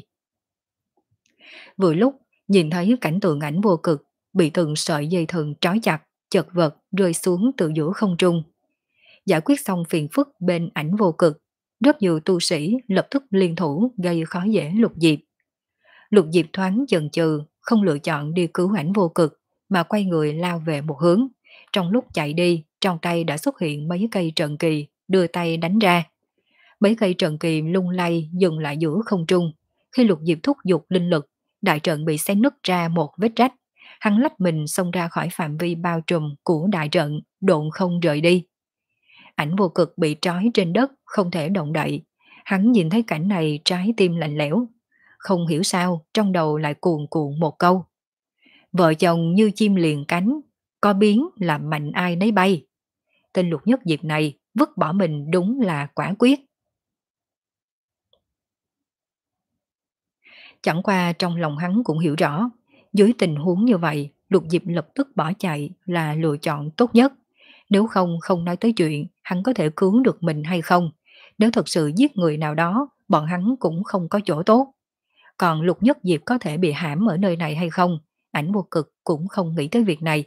Vừa lúc nhìn thấy cảnh tượng ảnh vô cực bị từng sợi dây thừng trói chặt, chật vật rơi xuống từ giữa không trung. Giải quyết xong phiền phức bên ảnh vô cực, rất nhiều tu sĩ lập tức liên thủ gây khó dễ Lục Diệp. Lục Diệp thoáng chần chừ, không lựa chọn đi cứu ảnh vô cực, mà quay người lao về một hướng. Trong lúc chạy đi, trong tay đã xuất hiện mấy cây trận kỳ, đưa tay đánh ra. Mấy cây trận kỳ lung lay dừng lại giữa không trung. Khi Lục Diệp thúc giục linh lực, đại trận bị xé nứt ra một vết rách. Hắn lách mình xông ra khỏi phạm vi bao trùm của đại trận, độn không rời đi. Ảnh vô cực bị trói trên đất, không thể động đậy. Hắn nhìn thấy cảnh này trái tim lạnh lẽo. Không hiểu sao, trong đầu lại cuồn cuộn một câu. Vợ chồng như chim liền cánh, có biến là mạnh ai nấy bay. Tên Lục Nhất Diệp này vứt bỏ mình đúng là quả quyết. Chẳng qua trong lòng hắn cũng hiểu rõ, dưới tình huống như vậy, Lục Diệp lập tức bỏ chạy là lựa chọn tốt nhất. Nếu không, không nói tới chuyện hắn có thể cứu được mình hay không. Nếu thật sự giết người nào đó, bọn hắn cũng không có chỗ tốt. Còn Lục Nhất Diệp có thể bị hãm ở nơi này hay không, ảnh vô cực cũng không nghĩ tới việc này.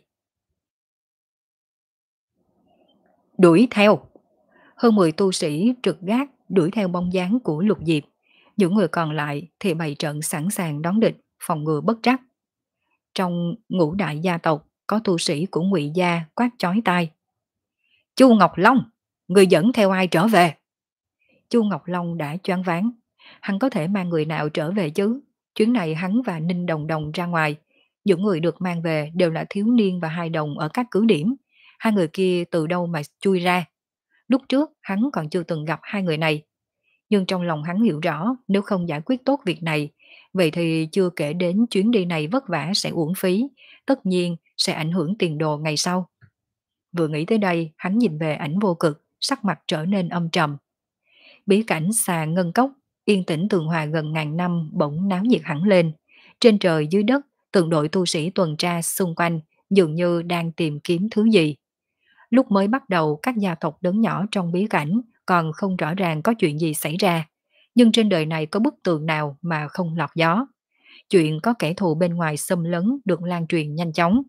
Đuổi theo. Hơn mười tu sĩ trực gác đuổi theo bóng dáng của Lục Diệp. Những người còn lại thì bày trận sẵn sàng đón địch, phòng ngừa bất trắc. Trong ngũ đại gia tộc có tu sĩ của Ngụy gia quát chói tai. Chu Ngọc Long, người dẫn theo ai trở về? Chu Ngọc Long đã choáng váng. Hắn có thể mang người nào trở về chứ? Chuyến này hắn và Ninh Đồng Đồng ra ngoài. Những người được mang về đều là thiếu niên và hai đồng ở các cứ điểm. Hai người kia từ đâu mà chui ra? Lúc trước hắn còn chưa từng gặp hai người này. Nhưng trong lòng hắn hiểu rõ, nếu không giải quyết tốt việc này, vậy thì chưa kể đến chuyến đi này vất vả sẽ uổng phí, tất nhiên sẽ ảnh hưởng tiền đồ ngày sau. Vừa nghĩ tới đây, hắn nhìn về ảnh vô cực, sắc mặt trở nên âm trầm. Bí cảnh xà ngân cốc, yên tĩnh tường hòa gần ngàn năm bỗng náo nhiệt hẳn lên. Trên trời dưới đất, từng đội tu sĩ tuần tra xung quanh, dường như đang tìm kiếm thứ gì. Lúc mới bắt đầu các gia tộc lớn nhỏ trong bí cảnh còn không rõ ràng có chuyện gì xảy ra. Nhưng trên đời này có bức tường nào mà không lọt gió. Chuyện có kẻ thù bên ngoài xâm lấn được lan truyền nhanh chóng.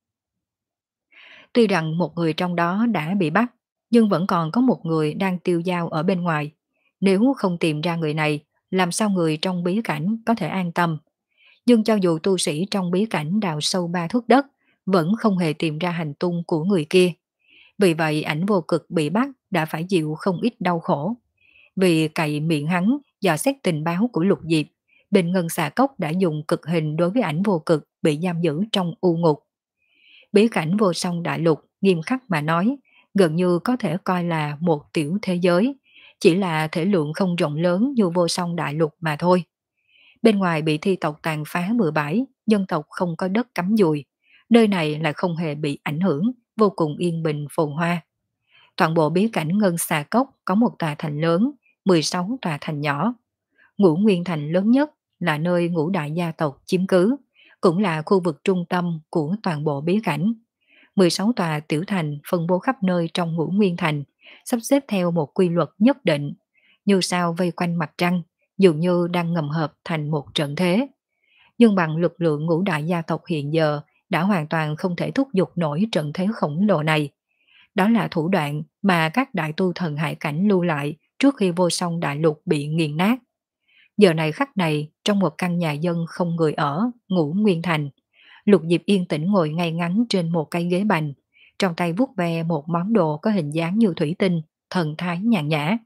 Tuy rằng một người trong đó đã bị bắt, nhưng vẫn còn có một người đang tiêu dao ở bên ngoài. Nếu không tìm ra người này, làm sao người trong bí cảnh có thể an tâm? Nhưng cho dù tu sĩ trong bí cảnh đào sâu ba thước đất, vẫn không hề tìm ra hành tung của người kia. Vì vậy ảnh vô cực bị bắt đã phải chịu không ít đau khổ. Vì cậy miệng hắn dò xét tình báo của Lục Diệp, bên Ngân Xà Cốc đã dùng cực hình đối với ảnh vô cực bị giam giữ trong u ngục. Bí cảnh vô song đại lục nghiêm khắc mà nói, gần như có thể coi là một tiểu thế giới, chỉ là thể lượng không rộng lớn như vô song đại lục mà thôi. Bên ngoài bị thi tộc tàn phá bừa bãi, dân tộc không có đất cắm dùi, nơi này lại không hề bị ảnh hưởng, vô cùng yên bình phồn hoa. Toàn bộ bí cảnh Ngân Xà Cốc có một tòa thành lớn, mười sáu tòa thành nhỏ. Ngũ Nguyên Thành lớn nhất là nơi ngũ đại gia tộc chiếm cứ, cũng là khu vực trung tâm của toàn bộ bí cảnh. mười sáu tòa tiểu thành phân bố khắp nơi trong Ngũ Nguyên Thành, sắp xếp theo một quy luật nhất định, như sao vây quanh mặt trăng, dường như đang ngầm hợp thành một trận thế. Nhưng bằng lực lượng ngũ đại gia tộc hiện giờ đã hoàn toàn không thể thúc giục nổi trận thế khổng lồ này. Đó là thủ đoạn mà các đại tu thần hải cảnh lưu lại trước khi vô song đại lục bị nghiền nát. Giờ này khắc này, trong một căn nhà dân không người ở, ngủ nguyên thành, Lục Diệp yên tĩnh ngồi ngay ngắn trên một cây ghế bành, trong tay vuốt ve một món đồ có hình dáng như thủy tinh, thần thái nhàn nhã.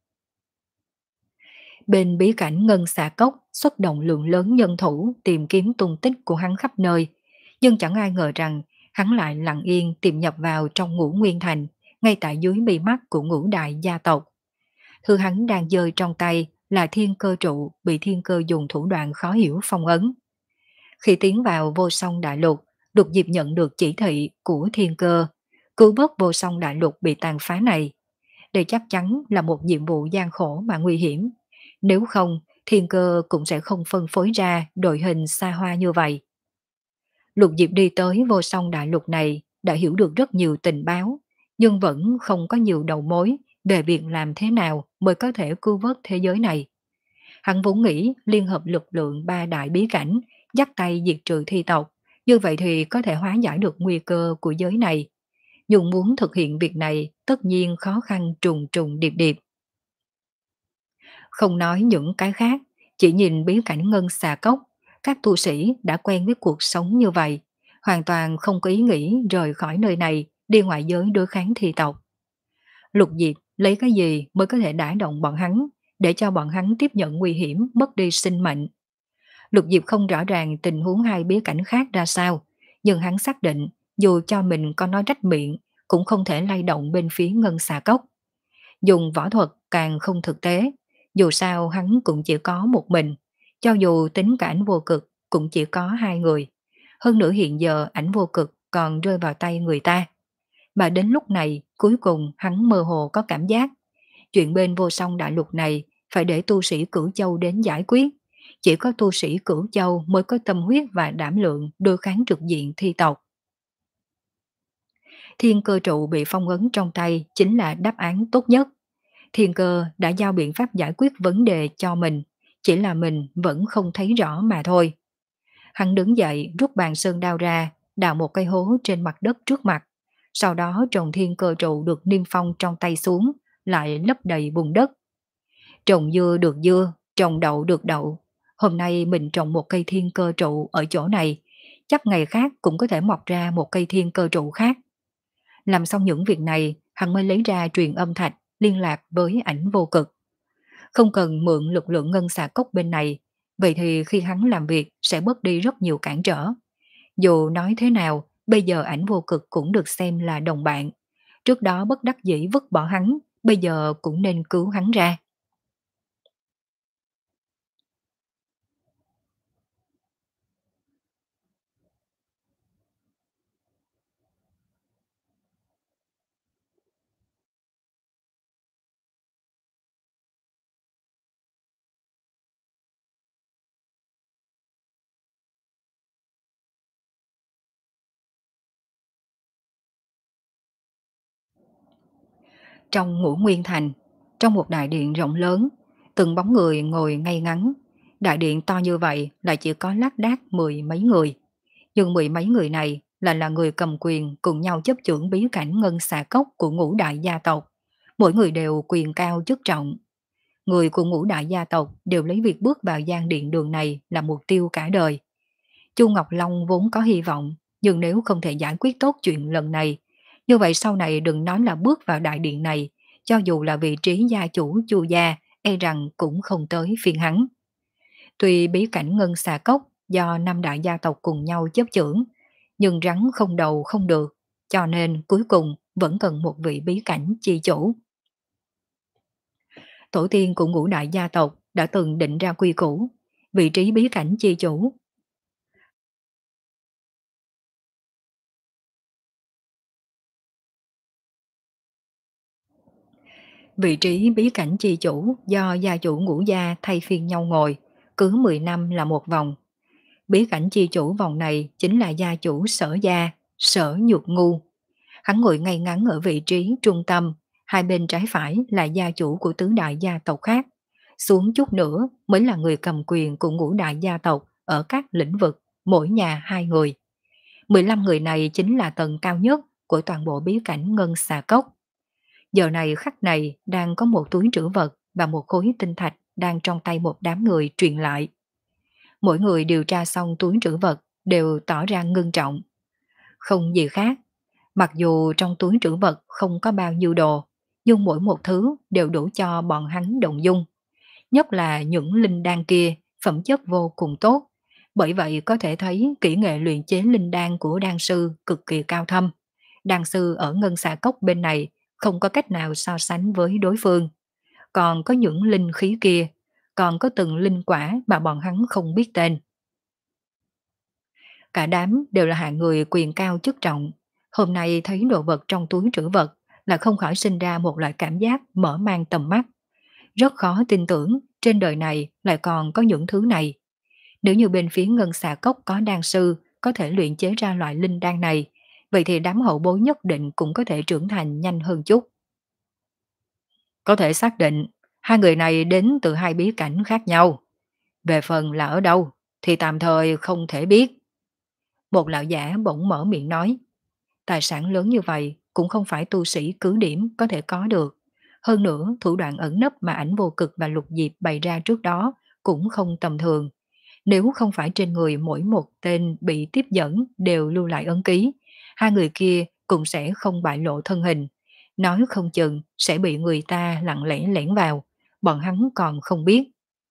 Bên bí cảnh Ngân Xà Cốc xuất động lượng lớn nhân thủ tìm kiếm tung tích của hắn khắp nơi, nhưng chẳng ai ngờ rằng hắn lại lặng yên tìm nhập vào trong Ngũ Nguyên Thành, ngay tại dưới mí mắt của ngũ đại gia tộc. Thứ hắn đang giơ trong tay là thiên cơ trụ bị thiên cơ dùng thủ đoạn khó hiểu phong ấn. Khi tiến vào vô song đại lục, Lục Diệp nhận được chỉ thị của thiên cơ, cứu vớt vô song đại lục bị tàn phá này. Đây chắc chắn là một nhiệm vụ gian khổ mà nguy hiểm. Nếu không, thiên cơ cũng sẽ không phân phối ra đội hình xa hoa như vậy. Lục Diệp đi tới vô song đại lục này đã hiểu được rất nhiều tình báo, nhưng vẫn không có nhiều đầu mối về việc làm thế nào mới có thể cứu vớt thế giới này. Hắn vốn nghĩ liên hợp lực lượng ba đại bí cảnh, dắt tay diệt trừ thi tộc, như vậy thì có thể hóa giải được nguy cơ của giới này. Nhưng muốn thực hiện việc này tất nhiên khó khăn trùng trùng điệp điệp. Không nói những cái khác, chỉ nhìn bí cảnh Ngân Xà Cốc, các tu sĩ đã quen với cuộc sống như vậy, hoàn toàn không có ý nghĩ rời khỏi nơi này đi ngoại giới đối kháng thi tộc. Lục Diệp lấy cái gì mới có thể đả động bọn hắn, để cho bọn hắn tiếp nhận nguy hiểm mất đi sinh mệnh. Lục Diệp không rõ ràng tình huống hai bí cảnh khác ra sao, nhưng hắn xác định dù cho mình có nói rách miệng cũng không thể lay động bên phía Ngân Xà Cốc. Dùng võ thuật càng không thực tế, dù sao hắn cũng chỉ có một mình, cho dù tính cả ảnh vô cực cũng chỉ có hai người. Hơn nữa hiện giờ ảnh vô cực còn rơi vào tay người ta. Mà đến lúc này cuối cùng hắn mơ hồ có cảm giác chuyện bên vô song đại lục này phải để tu sĩ Cửu Châu đến giải quyết. Chỉ có tu sĩ Cửu Châu mới có tâm huyết và đảm lượng đối kháng trực diện thi tộc. Thiên cơ trụ bị phong ấn trong tay chính là đáp án tốt nhất. Thiên cơ đã giao biện pháp giải quyết vấn đề cho mình, chỉ là mình vẫn không thấy rõ mà thôi. Hắn đứng dậy rút bàn sơn đao ra, đào một cây hố trên mặt đất trước mặt. Sau đó trồng thiên cơ trụ được niêm phong trong tay xuống, lại lấp đầy bùn đất. Trồng dưa được dưa, trồng đậu được đậu. Hôm nay mình trồng một cây thiên cơ trụ ở chỗ này, chắc ngày khác cũng có thể mọc ra một cây thiên cơ trụ khác. Làm xong những việc này, hắn mới lấy ra truyền âm thạch, liên lạc với ảnh vô cực. Không cần mượn lực lượng Ngân Xà Cốc bên này, vậy thì khi hắn làm việc sẽ bớt đi rất nhiều cản trở. Dù nói thế nào, bây giờ ảnh vô cực cũng được xem là đồng bạn. Trước đó bất đắc dĩ vứt bỏ hắn, bây giờ cũng nên cứu hắn ra. Trong Ngũ Nguyên Thành, trong một đại điện rộng lớn, từng bóng người ngồi ngay ngắn. Đại điện to như vậy lại chỉ có lác đác mười mấy người. Nhưng mười mấy người này là là người cầm quyền cùng nhau chấp chưởng bí cảnh Ngân Xà Cốc của ngũ đại gia tộc. Mỗi người đều quyền cao chức trọng. Người của ngũ đại gia tộc đều lấy việc bước vào gian điện đường này là mục tiêu cả đời. Chu Ngọc Long vốn có hy vọng, nhưng nếu không thể giải quyết tốt chuyện lần này, như vậy sau này đừng nói là bước vào đại điện này, cho dù là vị trí gia chủ Chu gia, e rằng cũng không tới phiên hắn. Tuy bí cảnh Ngân Xà Cốc do năm đại gia tộc cùng nhau chấp chưởng, nhưng rắn không đầu không được, cho nên cuối cùng vẫn cần một vị bí cảnh chi chủ. Tổ tiên của ngũ đại gia tộc đã từng định ra quy củ, vị trí bí cảnh chi chủ. Vị trí bí cảnh chi chủ do gia chủ ngũ gia thay phiên nhau ngồi, cứ mười năm là một vòng. Bí cảnh chi chủ vòng này chính là gia chủ Sở gia, Sở Nhược Ngu. Hắn ngồi ngay ngắn ở vị trí trung tâm, hai bên trái phải là gia chủ của tứ đại gia tộc khác. Xuống chút nữa mới là người cầm quyền của ngũ đại gia tộc ở các lĩnh vực, mỗi nhà hai người. mười lăm người này chính là tầng cao nhất của toàn bộ bí cảnh ngân xà cốc. Giờ này khắc này đang có một túi trữ vật và một khối tinh thạch đang trong tay một đám người truyền lại. Mỗi người điều tra xong túi trữ vật đều tỏ ra ngưng trọng. Không gì khác, mặc dù trong túi trữ vật không có bao nhiêu đồ, nhưng mỗi một thứ đều đủ cho bọn hắn động dung. Nhất là những linh đan kia, phẩm chất vô cùng tốt. Bởi vậy có thể thấy kỹ nghệ luyện chế linh đan của đan sư cực kỳ cao thâm. Đan sư ở ngân xà cốc bên này không có cách nào so sánh với đối phương. Còn có những linh khí kia, còn có từng linh quả mà bọn hắn không biết tên. Cả đám đều là hạng người quyền cao chức trọng. Hôm nay thấy đồ vật trong túi trữ vật là không khỏi sinh ra một loại cảm giác mở mang tầm mắt. Rất khó tin tưởng trên đời này lại còn có những thứ này. Nếu như bên phía ngân xà cốc có đan sư có thể luyện chế ra loại linh đan này, vậy thì đám hậu bối nhất định cũng có thể trưởng thành nhanh hơn chút. Có thể xác định hai người này đến từ hai bí cảnh khác nhau. Về phần là ở đâu thì tạm thời không thể biết. Một lão giả bỗng mở miệng nói, tài sản lớn như vậy cũng không phải tu sĩ cứ điểm có thể có được. Hơn nữa, thủ đoạn ẩn nấp mà ảnh vô cực và lục diệp bày ra trước đó cũng không tầm thường. Nếu không phải trên người mỗi một tên bị tiếp dẫn đều lưu lại ấn ký, hai người kia cũng sẽ không bại lộ thân hình. Nói không chừng sẽ bị người ta lặng lẽ lẻn vào, bọn hắn còn không biết.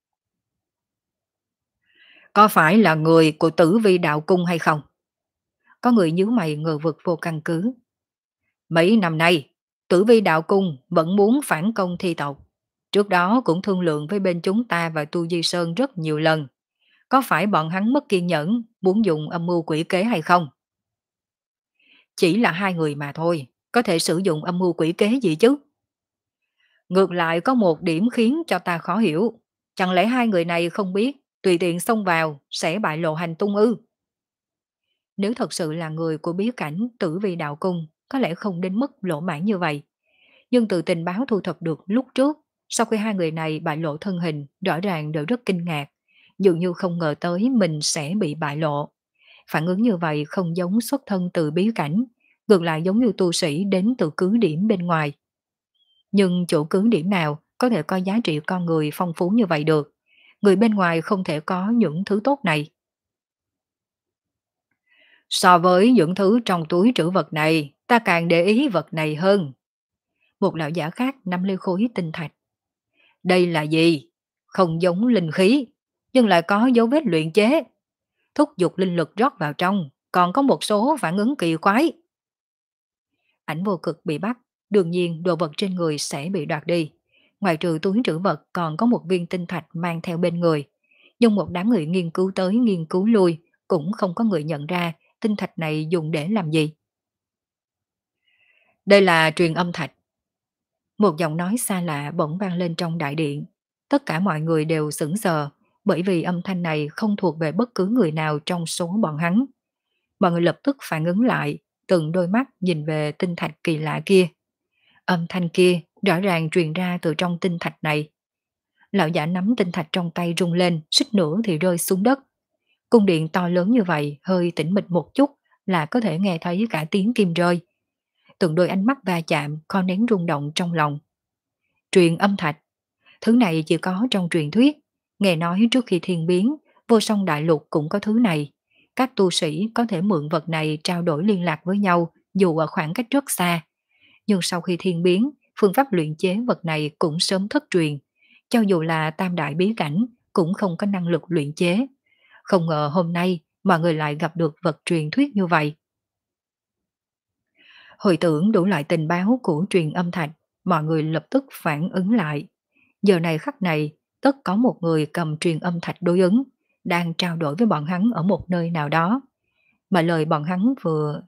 Có phải là người của Tử Vi Đạo Cung hay không? Có người nhíu mày ngờ vực vô căn cứ. Mấy năm nay, Tử Vi Đạo Cung vẫn muốn phản công thi tộc. Trước đó cũng thương lượng với bên chúng ta và Tu Di Sơn rất nhiều lần. Có phải bọn hắn mất kiên nhẫn, muốn dùng âm mưu quỷ kế hay không? Chỉ là hai người mà thôi, có thể sử dụng âm mưu quỷ kế gì chứ? Ngược lại có một điểm khiến cho ta khó hiểu. Chẳng lẽ hai người này không biết, tùy tiện xông vào, sẽ bại lộ hành tung ư? Nếu thật sự là người của bí cảnh Tử Vi Đạo Cung, có lẽ không đến mức lỗ mãn như vậy. Nhưng từ tình báo thu thập được lúc trước, sau khi hai người này bại lộ thân hình, rõ ràng đều rất kinh ngạc, dường như không ngờ tới mình sẽ bị bại lộ. Phản ứng như vậy không giống xuất thân từ bí cảnh, ngược lại giống như tu sĩ đến từ cứ điểm bên ngoài. Nhưng chỗ cứ điểm nào có thể có giá trị con người phong phú như vậy được? Người bên ngoài không thể có những thứ tốt này. So với những thứ trong túi trữ vật này, ta càng để ý vật này hơn. Một lão giả khác nắm lấy khối tinh thạch. Đây là gì? Không giống linh khí, nhưng lại có dấu vết luyện chế. Thúc giục linh lực rót vào trong, còn có một số phản ứng kỳ quái. Ảnh vô cực bị bắt, đương nhiên đồ vật trên người sẽ bị đoạt đi. Ngoài trừ túi trữ vật còn có một viên tinh thạch mang theo bên người. Nhưng một đám người nghiên cứu tới nghiên cứu lui, cũng không có người nhận ra tinh thạch này dùng để làm gì. Đây là truyền âm thạch. Một giọng nói xa lạ bỗng vang lên trong đại điện. Tất cả mọi người đều sững sờ, bởi vì âm thanh này không thuộc về bất cứ người nào trong số bọn hắn. Mọi người lập tức phản ứng lại, từng đôi mắt nhìn về tinh thạch kỳ lạ kia. Âm thanh kia rõ ràng truyền ra từ trong tinh thạch này. Lão giả nắm tinh thạch trong tay rung lên, suýt nữa thì rơi xuống đất. Cung điện to lớn như vậy, hơi tĩnh mịch một chút là có thể nghe thấy cả tiếng kim rơi. Từng đôi ánh mắt va chạm, kho nén rung động trong lòng. Truyền âm thạch, thứ này chỉ có trong truyền thuyết. Nghe nói trước khi thiên biến, vô song đại lục cũng có thứ này. Các tu sĩ có thể mượn vật này trao đổi liên lạc với nhau dù ở khoảng cách rất xa. Nhưng sau khi thiên biến, phương pháp luyện chế vật này cũng sớm thất truyền. Cho dù là tam đại bí cảnh, cũng không có năng lực luyện chế. Không ngờ hôm nay mọi người lại gặp được vật truyền thuyết như vậy. Hồi tưởng đủ loại tình báo của truyền âm thạch, mọi người lập tức phản ứng lại. Giờ này khắc này, tất có một người cầm truyền âm thạch đối ứng, đang trao đổi với bọn hắn ở một nơi nào đó. Mà lời bọn hắn vừa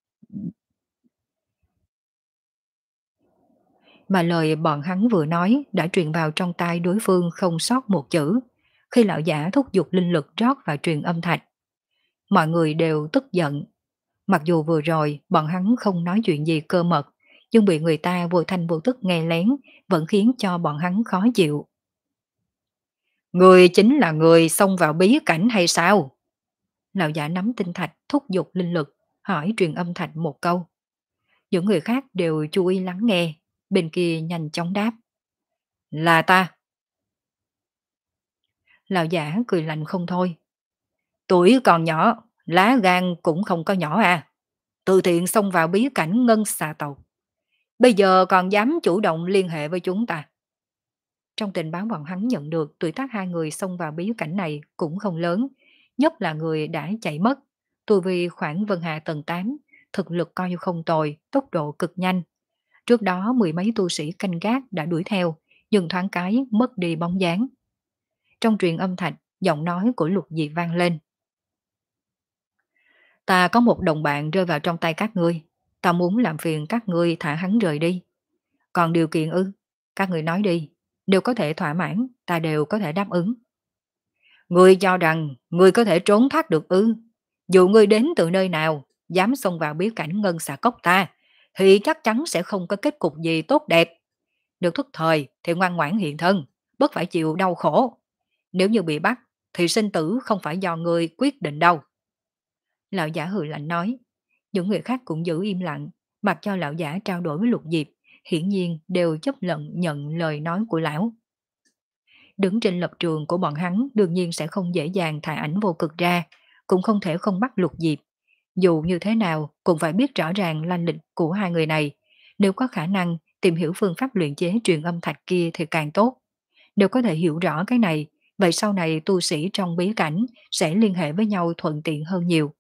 mà lời bọn hắn vừa nói đã truyền vào trong tai đối phương không sót một chữ. Khi lão giả thúc giục linh lực rót vào truyền âm thạch, mọi người đều tức giận. Mặc dù vừa rồi bọn hắn không nói chuyện gì cơ mật, nhưng bị người ta vô thanh vô tức nghe lén vẫn khiến cho bọn hắn khó chịu. Người chính là người xông vào bí cảnh hay sao? Lão giả nắm tinh thạch thúc giục linh lực, hỏi truyền âm thạch một câu. Những người khác đều chú ý lắng nghe, bên kia nhanh chóng đáp. Là ta. Lão giả cười lạnh không thôi. Tuổi còn nhỏ, lá gan cũng không có nhỏ à. Từ thiện xông vào bí cảnh ngân xà tộc. Bây giờ còn dám chủ động liên hệ với chúng ta. Trong tình báo bọn hắn nhận được, tuổi tác hai người xông vào bí cảnh này cũng không lớn, nhất là người đã chạy mất. Tu vi khoảng Vân Hà tầng tám, thực lực coi như không tồi, tốc độ cực nhanh. Trước đó mười mấy tu sĩ canh gác đã đuổi theo, nhưng thoáng cái mất đi bóng dáng. Trong truyền âm thạch, giọng nói của Lục Diệp vang lên. Ta có một đồng bạn rơi vào trong tay các ngươi. Ta muốn làm phiền các ngươi thả hắn rời đi. Còn điều kiện ư? Các ngươi nói đi. Nếu có thể thỏa mãn, ta đều có thể đáp ứng. Ngươi cho rằng ngươi có thể trốn thoát được ư? Dù ngươi đến từ nơi nào, dám xông vào bí cảnh ngân xà cốc ta, thì chắc chắn sẽ không có kết cục gì tốt đẹp. Nếu thức thời thì ngoan ngoãn hiện thân, bất phải chịu đau khổ. Nếu như bị bắt, thì sinh tử không phải do ngươi quyết định đâu. Lão giả hừ lạnh nói. Những người khác cũng giữ im lặng, mặc cho lão giả trao đổi với Lục Diệp, hiển nhiên đều chấp nhận nhận lời nói của lão. Đứng trên lập trường của bọn hắn đương nhiên sẽ không dễ dàng thả ảnh vô cực ra, cũng không thể không bắt Lục Diệp. Dù như thế nào cũng phải biết rõ ràng lai lịch của hai người này, nếu có khả năng tìm hiểu phương pháp luyện chế truyền âm thạch kia thì càng tốt. Nếu có thể hiểu rõ cái này, vậy sau này tu sĩ trong bí cảnh sẽ liên hệ với nhau thuận tiện hơn nhiều.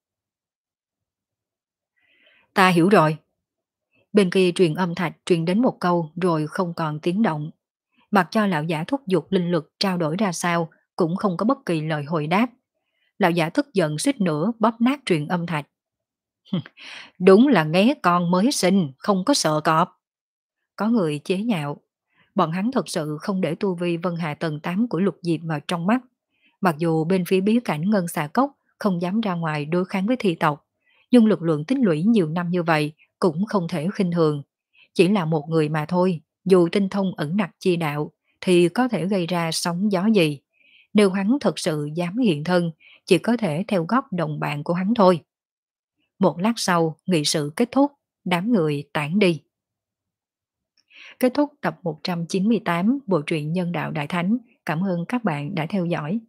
Ta hiểu rồi. Bên kia truyền âm thạch truyền đến một câu rồi không còn tiếng động. Mặc cho lão giả thúc giục linh lực trao đổi ra sao, cũng không có bất kỳ lời hồi đáp. Lão giả tức giận suýt nữa bóp nát truyền âm thạch. Đúng là nghé con mới sinh, không có sợ cọp. Có người chế nhạo. Bọn hắn thật sự không để tu vi Vân Hà tầng tám của Lục Diệp vào trong mắt. Mặc dù bên phía bí cảnh Ngân Xà Cốc không dám ra ngoài đối kháng với thi tộc, nhưng lực lượng tích lũy nhiều năm như vậy cũng không thể khinh thường. Chỉ là một người mà thôi, dù tinh thông ẩn nặc chi đạo, thì có thể gây ra sóng gió gì. Nếu hắn thật sự dám hiện thân, chỉ có thể theo góp đồng bạn của hắn thôi. Một lát sau, nghị sự kết thúc, đám người tản đi. Kết thúc tập một trăm chín mươi tám Bộ truyện Nhân đạo Đại Thánh. Cảm ơn các bạn đã theo dõi.